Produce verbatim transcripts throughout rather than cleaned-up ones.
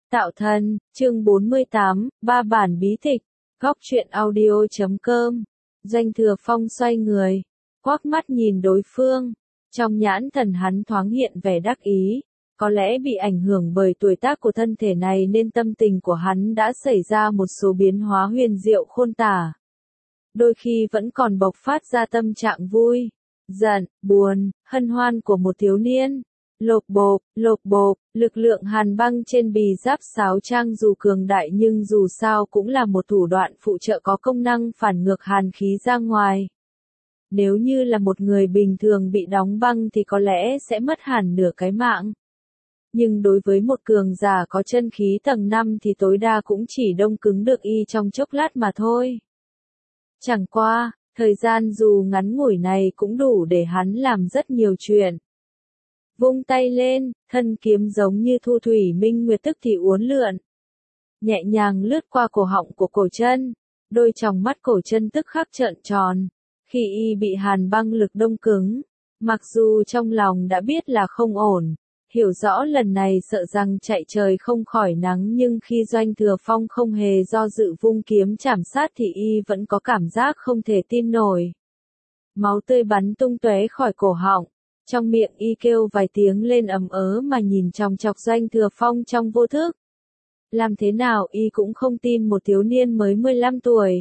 Tạo thân, chương bốn mươi tám, ba bản bí tịch, góc truyện audio chấm com. Doanh Thừa Phong xoay người, quắc mắt nhìn đối phương, trong nhãn thần hắn thoáng hiện vẻ đắc ý, có lẽ bị ảnh hưởng bởi tuổi tác của thân thể này nên tâm tình của hắn đã xảy ra một số biến hóa huyền diệu khôn tả. Đôi khi vẫn còn bộc phát ra tâm trạng vui, giận, buồn, hân hoan của một thiếu niên. Lộp bộp, lộp bộp, lực lượng hàn băng trên bì giáp sáo trang dù cường đại nhưng dù sao cũng là một thủ đoạn phụ trợ có công năng phản ngược hàn khí ra ngoài. Nếu như là một người bình thường bị đóng băng thì có lẽ sẽ mất hẳn nửa cái mạng. Nhưng đối với một cường giả có chân khí tầng năm thì tối đa cũng chỉ đông cứng được y trong chốc lát mà thôi. Chẳng qua, thời gian dù ngắn ngủi này cũng đủ để hắn làm rất nhiều chuyện. Vung tay lên, thân kiếm giống như thu thủy minh nguyệt tức thì uốn lượn. Nhẹ nhàng lướt qua cổ họng của cổ chân, đôi tròng mắt cổ chân tức khắc trợn tròn, khi y bị hàn băng lực đông cứng. Mặc dù trong lòng đã biết là không ổn, hiểu rõ lần này sợ rằng chạy trời không khỏi nắng nhưng khi Doanh Thừa Phong không hề do dự vung kiếm chảm sát thì y vẫn có cảm giác không thể tin nổi. Máu tươi bắn tung tóe khỏi cổ họng. Trong miệng y kêu vài tiếng lên ầm ớ mà nhìn chòng chọc Doanh Thừa Phong trong vô thức. Làm thế nào y cũng không tin một thiếu niên mới mười lăm tuổi.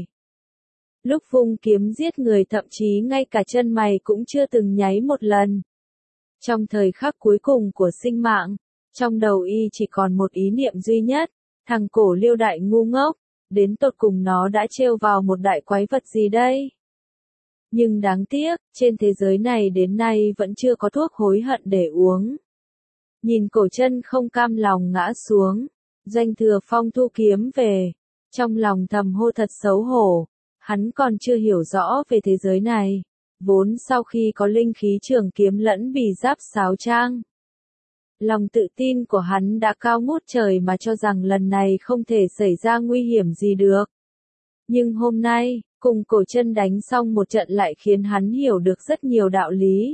Lúc vung kiếm giết người thậm chí ngay cả chân mày cũng chưa từng nháy một lần. Trong thời khắc cuối cùng của sinh mạng, trong đầu y chỉ còn một ý niệm duy nhất, thằng cổ Liêu đại ngu ngốc, đến tột cùng nó đã trêu vào một đại quái vật gì đây? Nhưng đáng tiếc, trên thế giới này đến nay vẫn chưa có thuốc hối hận để uống. Nhìn cổ chân không cam lòng ngã xuống, Doanh Thừa Phong thu kiếm về, trong lòng thầm hô thật xấu hổ, hắn còn chưa hiểu rõ về thế giới này, vốn sau khi có linh khí trường kiếm lẫn bì giáp sáo trang. Lòng tự tin của hắn đã cao ngút trời mà cho rằng lần này không thể xảy ra nguy hiểm gì được. Nhưng hôm nay, cùng cổ chân đánh xong một trận lại khiến hắn hiểu được rất nhiều đạo lý.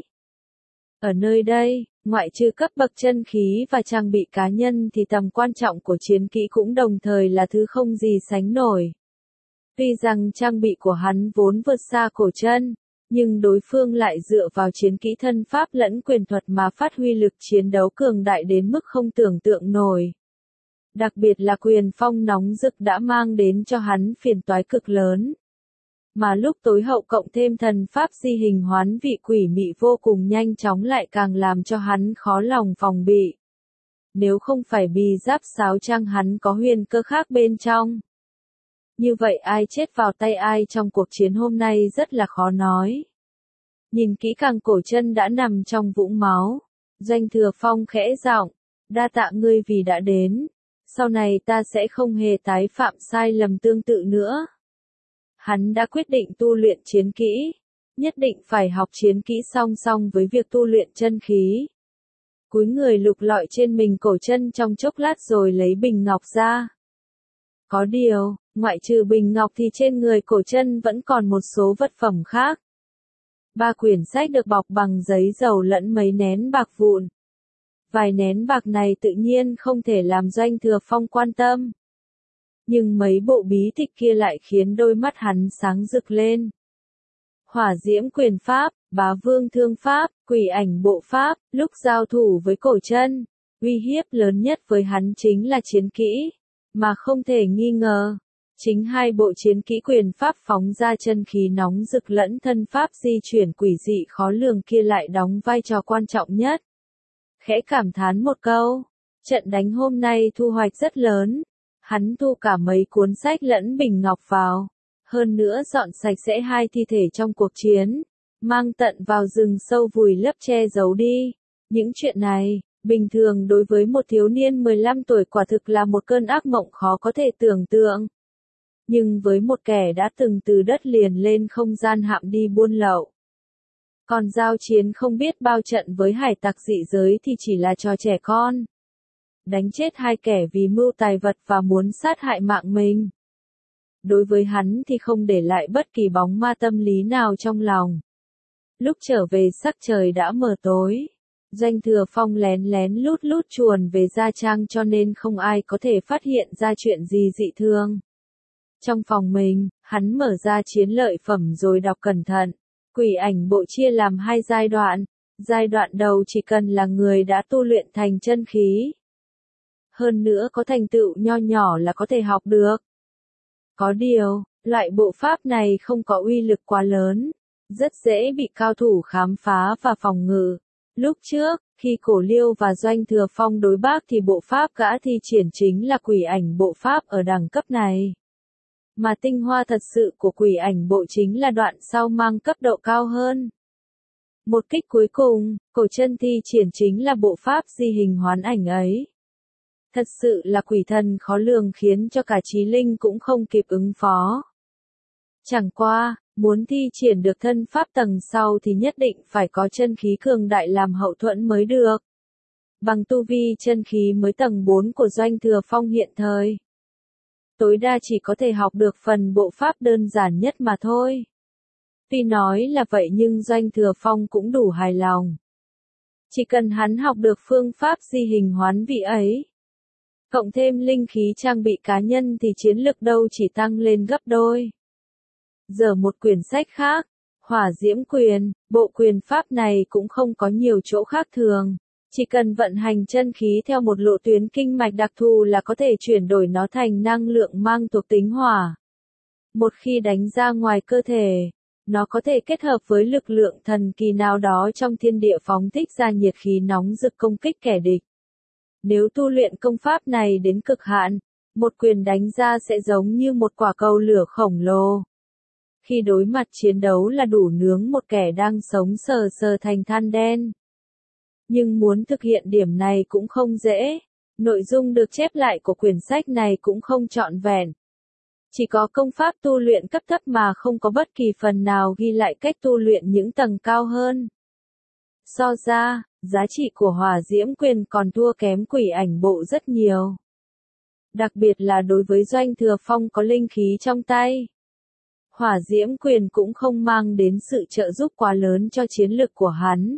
Ở nơi đây, ngoại trừ cấp bậc chân khí và trang bị cá nhân thì tầm quan trọng của chiến kỹ cũng đồng thời là thứ không gì sánh nổi. Tuy rằng trang bị của hắn vốn vượt xa cổ chân, nhưng đối phương lại dựa vào chiến kỹ thân pháp lẫn quyền thuật mà phát huy lực chiến đấu cường đại đến mức không tưởng tượng nổi. Đặc biệt là quyền phong nóng rực đã mang đến cho hắn phiền toái cực lớn. Mà lúc tối hậu cộng thêm thần pháp di hình hoán vị quỷ mị vô cùng nhanh chóng lại càng làm cho hắn khó lòng phòng bị. Nếu không phải bì giáp sáo trang hắn có huyền cơ khác bên trong. Như vậy ai chết vào tay ai trong cuộc chiến hôm nay rất là khó nói. Nhìn kỹ càng cổ chân đã nằm trong vũng máu, Doanh Thừa Phong khẽ giọng, đa tạ ngươi vì đã đến. Sau này ta sẽ không hề tái phạm sai lầm tương tự nữa. Hắn đã quyết định tu luyện chiến kỹ, nhất định phải học chiến kỹ song song với việc tu luyện chân khí. Cúi người lục lọi trên mình cổ chân trong chốc lát rồi lấy bình ngọc ra. Có điều, ngoại trừ bình ngọc thì trên người cổ chân vẫn còn một số vật phẩm khác. Ba quyển sách được bọc bằng giấy dầu lẫn mấy nén bạc vụn. Vài nén bạc này tự nhiên không thể làm Doanh Thừa Phong quan tâm. Nhưng mấy bộ bí tịch kia lại khiến đôi mắt hắn sáng rực lên. Hỏa diễm quyền pháp, bá vương thương pháp, quỷ ảnh bộ pháp, lúc giao thủ với cổ chân, uy hiếp lớn nhất với hắn chính là chiến kỹ, mà không thể nghi ngờ. Chính hai bộ chiến kỹ quyền pháp phóng ra chân khí nóng rực lẫn thân pháp di chuyển quỷ dị khó lường kia lại đóng vai trò quan trọng nhất. Khẽ cảm thán một câu, trận đánh hôm nay thu hoạch rất lớn, hắn thu cả mấy cuốn sách lẫn bình ngọc vào, hơn nữa dọn sạch sẽ hai thi thể trong cuộc chiến, mang tận vào rừng sâu vùi lấp che giấu đi. Những chuyện này, bình thường đối với một thiếu niên mười lăm tuổi quả thực là một cơn ác mộng khó có thể tưởng tượng. Nhưng với một kẻ đã từng từ đất liền lên không gian hạm đi buôn lậu, còn giao chiến không biết bao trận với hải tặc dị giới thì chỉ là trò trẻ con. Đánh chết hai kẻ vì mưu tài vật và muốn sát hại mạng mình. Đối với hắn thì không để lại bất kỳ bóng ma tâm lý nào trong lòng. Lúc trở về sắc trời đã mờ tối. Doanh Thừa Phong lén lén lút lút chuồn về gia trang cho nên không ai có thể phát hiện ra chuyện gì dị thường. Trong phòng mình, hắn mở ra chiến lợi phẩm rồi đọc cẩn thận. Quỷ ảnh bộ chia làm hai giai đoạn. Giai đoạn đầu chỉ cần là người đã tu luyện thành chân khí. Hơn nữa có thành tựu nho nhỏ là có thể học được. Có điều, loại bộ pháp này không có uy lực quá lớn, rất dễ bị cao thủ khám phá và phòng ngự. Lúc trước, khi Cổ Liêu và Doanh Thừa Phong đối bác thì bộ pháp gã thi triển chính là quỷ ảnh bộ pháp ở đẳng cấp này. Mà tinh hoa thật sự của quỷ ảnh bộ chính là đoạn sau mang cấp độ cao hơn. Một kích cuối cùng, Cổ Chân thi triển chính là bộ pháp di hình hoán ảnh ấy. Thật sự là quỷ thần khó lường khiến cho cả trí linh cũng không kịp ứng phó. Chẳng qua, muốn thi triển được thân pháp tầng sau thì nhất định phải có chân khí cường đại làm hậu thuẫn mới được. Bằng tu vi chân khí mới tầng bốn của Doanh Thừa Phong hiện thời, tối đa chỉ có thể học được phần bộ pháp đơn giản nhất mà thôi. Tuy nói là vậy nhưng Doanh Thừa Phong cũng đủ hài lòng. Chỉ cần hắn học được phương pháp di hình hoán vị ấy, cộng thêm linh khí trang bị cá nhân thì chiến lực đâu chỉ tăng lên gấp đôi. Giờ một quyển sách khác, Hỏa Diễm Quyền, bộ quyền pháp này cũng không có nhiều chỗ khác thường. Chỉ cần vận hành chân khí theo một lộ tuyến kinh mạch đặc thù là có thể chuyển đổi nó thành năng lượng mang thuộc tính hỏa. Một khi đánh ra ngoài cơ thể, nó có thể kết hợp với lực lượng thần kỳ nào đó trong thiên địa phóng thích ra nhiệt khí nóng rực công kích kẻ địch. Nếu tu luyện công pháp này đến cực hạn, một quyền đánh ra sẽ giống như một quả cầu lửa khổng lồ. Khi đối mặt chiến đấu là đủ nướng một kẻ đang sống sờ sờ thành than đen. Nhưng muốn thực hiện điểm này cũng không dễ. Nội dung được chép lại của quyển sách này cũng không trọn vẹn. Chỉ có công pháp tu luyện cấp thấp mà không có bất kỳ phần nào ghi lại cách tu luyện những tầng cao hơn. So ra, giá trị của Hỏa Diễm Quyền còn thua kém quỷ ảnh bộ rất nhiều. Đặc biệt là đối với Doanh Thừa Phong có linh khí trong tay. Hỏa Diễm Quyền cũng không mang đến sự trợ giúp quá lớn cho chiến lực của hắn.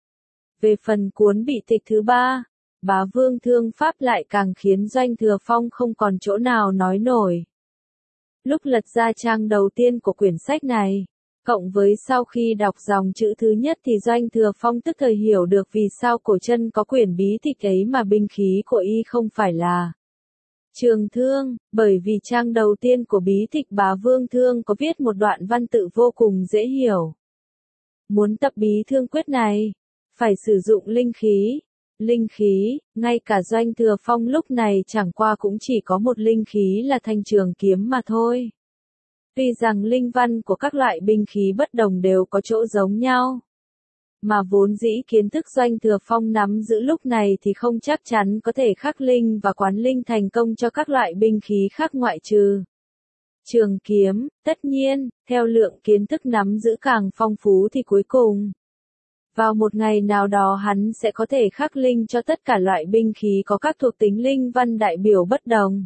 Về phần cuốn bị tịch thứ ba, Bá Vương Thương Pháp lại càng khiến Doanh Thừa Phong không còn chỗ nào nói nổi. Lúc lật ra trang đầu tiên của quyển sách này, cộng với sau khi đọc dòng chữ thứ nhất thì Doanh Thừa Phong tức thời hiểu được vì sao Cổ Chân có quyển bí tịch ấy mà binh khí của y không phải là trường thương, bởi vì trang đầu tiên của bí tịch Bá Vương Thương có viết một đoạn văn tự vô cùng dễ hiểu. Muốn tập bí thương quyết này, phải sử dụng linh khí. Linh khí, ngay cả Doanh Thừa Phong lúc này chẳng qua cũng chỉ có một linh khí là thanh trường kiếm mà thôi. Tuy rằng linh văn của các loại binh khí bất đồng đều có chỗ giống nhau, mà vốn dĩ kiến thức Doanh Thừa Phong nắm giữ lúc này thì không chắc chắn có thể khắc linh và quán linh thành công cho các loại binh khí khác ngoại trừ trường kiếm. Tất nhiên, theo lượng kiến thức nắm giữ càng phong phú thì cuối cùng, vào một ngày nào đó hắn sẽ có thể khắc linh cho tất cả loại binh khí có các thuộc tính linh văn đại biểu bất đồng.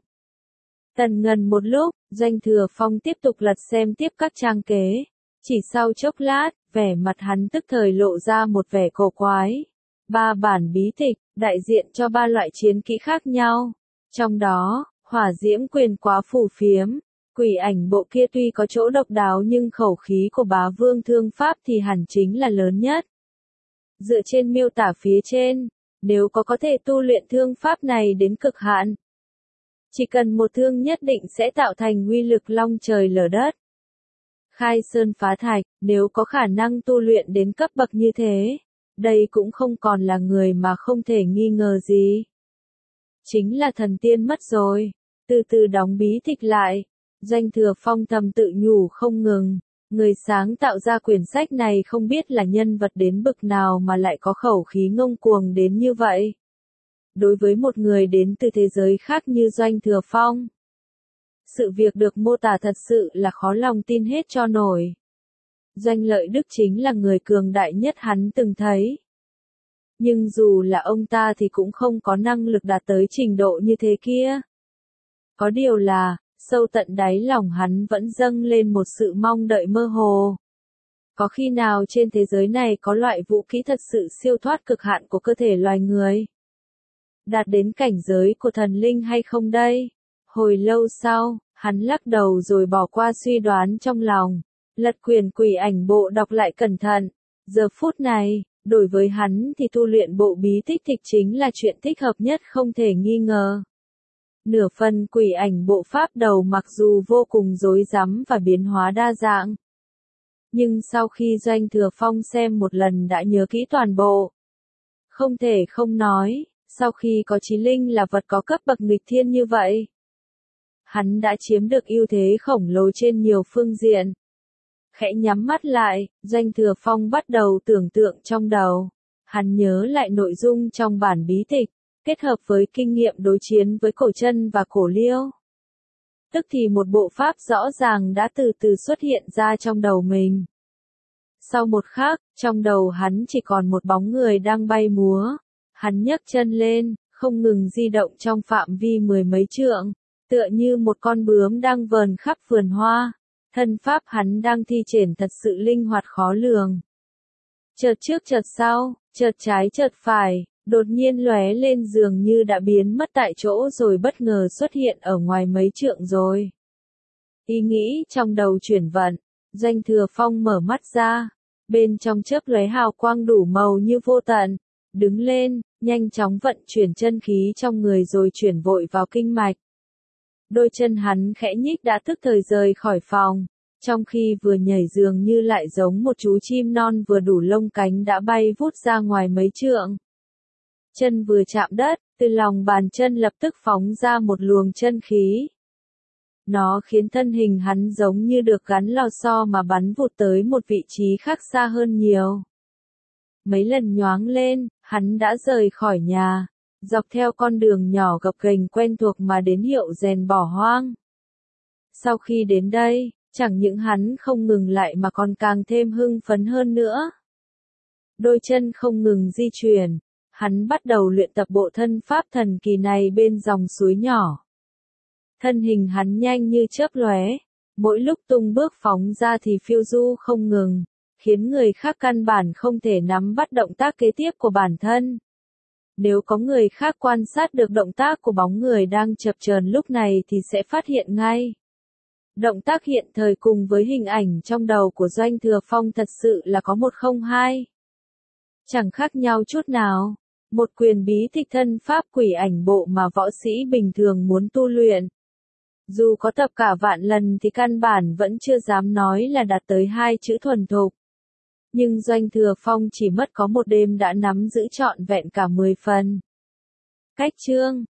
Tần ngần một lúc, Doanh Thừa Phong tiếp tục lật xem tiếp các trang kế. Chỉ sau chốc lát, vẻ mặt hắn tức thời lộ ra một vẻ cổ quái. Ba bản bí tịch, đại diện cho ba loại chiến kỹ khác nhau. Trong đó, Hỏa Diễm Quyền quá phù phiếm. Quỷ ảnh bộ kia tuy có chỗ độc đáo nhưng khẩu khí của Bá Vương Thương Pháp thì hẳn chính là lớn nhất. Dựa trên miêu tả phía trên, nếu có có thể tu luyện thương pháp này đến cực hạn, chỉ cần một thương nhất định sẽ tạo thành uy lực long trời lở đất. Khai sơn phá thạch, nếu có khả năng tu luyện đến cấp bậc như thế, đây cũng không còn là người mà không thể nghi ngờ gì. Chính là thần tiên mất rồi. Từ từ đóng bí tịch lại, Doanh Thừa Phong thầm tự nhủ không ngừng. Người sáng tạo ra quyển sách này không biết là nhân vật đến bực nào mà lại có khẩu khí ngông cuồng đến như vậy. Đối với một người đến từ thế giới khác như Doanh Thừa Phong, sự việc được mô tả thật sự là khó lòng tin hết cho nổi. Doanh Lợi Đức chính là người cường đại nhất hắn từng thấy. Nhưng dù là ông ta thì cũng không có năng lực đạt tới trình độ như thế kia. Có điều là, sâu tận đáy lòng hắn vẫn dâng lên một sự mong đợi mơ hồ. Có khi nào trên thế giới này có loại vũ khí thật sự siêu thoát cực hạn của cơ thể loài người? Đạt đến cảnh giới của thần linh hay không đây? Hồi lâu sau, hắn lắc đầu rồi bỏ qua suy đoán trong lòng. Lật quyển quỷ ảnh bộ đọc lại cẩn thận. Giờ phút này, đối với hắn thì tu luyện bộ bí tích thịch chính là chuyện thích hợp nhất không thể nghi ngờ. Nửa phần quỷ ảnh bộ pháp đầu mặc dù vô cùng rối rắm và biến hóa đa dạng. Nhưng sau khi Doanh Thừa Phong xem một lần đã nhớ kỹ toàn bộ. Không thể không nói, sau khi có chí linh là vật có cấp bậc nghịch thiên như vậy, hắn đã chiếm được ưu thế khổng lồ trên nhiều phương diện. Khẽ nhắm mắt lại, Doanh Thừa Phong bắt đầu tưởng tượng trong đầu. Hắn nhớ lại nội dung trong bản bí tịch, kết hợp với kinh nghiệm đối chiến với cổ chân và cổ liêu. Tức thì một bộ pháp rõ ràng đã từ từ xuất hiện ra trong đầu mình. Sau một khắc, trong đầu hắn chỉ còn một bóng người đang bay múa. Hắn nhấc chân lên, không ngừng di động trong phạm vi mười mấy trượng, tựa như một con bướm đang vờn khắp vườn hoa. Thân pháp hắn đang thi triển thật sự linh hoạt khó lường. Chợt trước chợt sau, chợt trái chợt phải, đột nhiên lóe lên dường như đã biến mất tại chỗ rồi bất ngờ xuất hiện ở ngoài mấy trượng rồi. Ý nghĩ trong đầu chuyển vận, Doanh Thừa Phong mở mắt ra, bên trong chớp lóe hào quang đủ màu như vô tận, đứng lên, nhanh chóng vận chuyển chân khí trong người rồi chuyển vội vào kinh mạch. Đôi chân hắn khẽ nhích đã tức thời rời khỏi phòng, trong khi vừa nhảy dường như lại giống một chú chim non vừa đủ lông cánh đã bay vút ra ngoài mấy trượng. Chân vừa chạm đất, từ lòng bàn chân lập tức phóng ra một luồng chân khí. Nó khiến thân hình hắn giống như được gắn lò xo mà bắn vụt tới một vị trí khác xa hơn nhiều. Mấy lần nhoáng lên, hắn đã rời khỏi nhà, dọc theo con đường nhỏ gập ghềnh quen thuộc mà đến hiệu rèn bỏ hoang. Sau khi đến đây, chẳng những hắn không ngừng lại mà còn càng thêm hưng phấn hơn nữa. Đôi chân không ngừng di chuyển, hắn bắt đầu luyện tập bộ thân pháp thần kỳ này bên dòng suối nhỏ. Thân hình hắn nhanh như chớp lóe, mỗi lúc tung bước phóng ra thì phiêu du không ngừng, khiến người khác căn bản không thể nắm bắt động tác kế tiếp của bản thân. Nếu có người khác quan sát được động tác của bóng người đang chập chờn lúc này thì sẽ phát hiện ngay. Động tác hiện thời cùng với hình ảnh trong đầu của Doanh Thừa Phong thật sự là có một không hai. Chẳng khác nhau chút nào. Một quyền bí tịch thân pháp quỷ ảnh bộ mà võ sĩ bình thường muốn tu luyện. Dù có tập cả vạn lần thì căn bản vẫn chưa dám nói là đạt tới hai chữ thuần thục. Nhưng Doanh Thừa Phong chỉ mất có một đêm đã nắm giữ trọn vẹn cả mười phần. Cách chương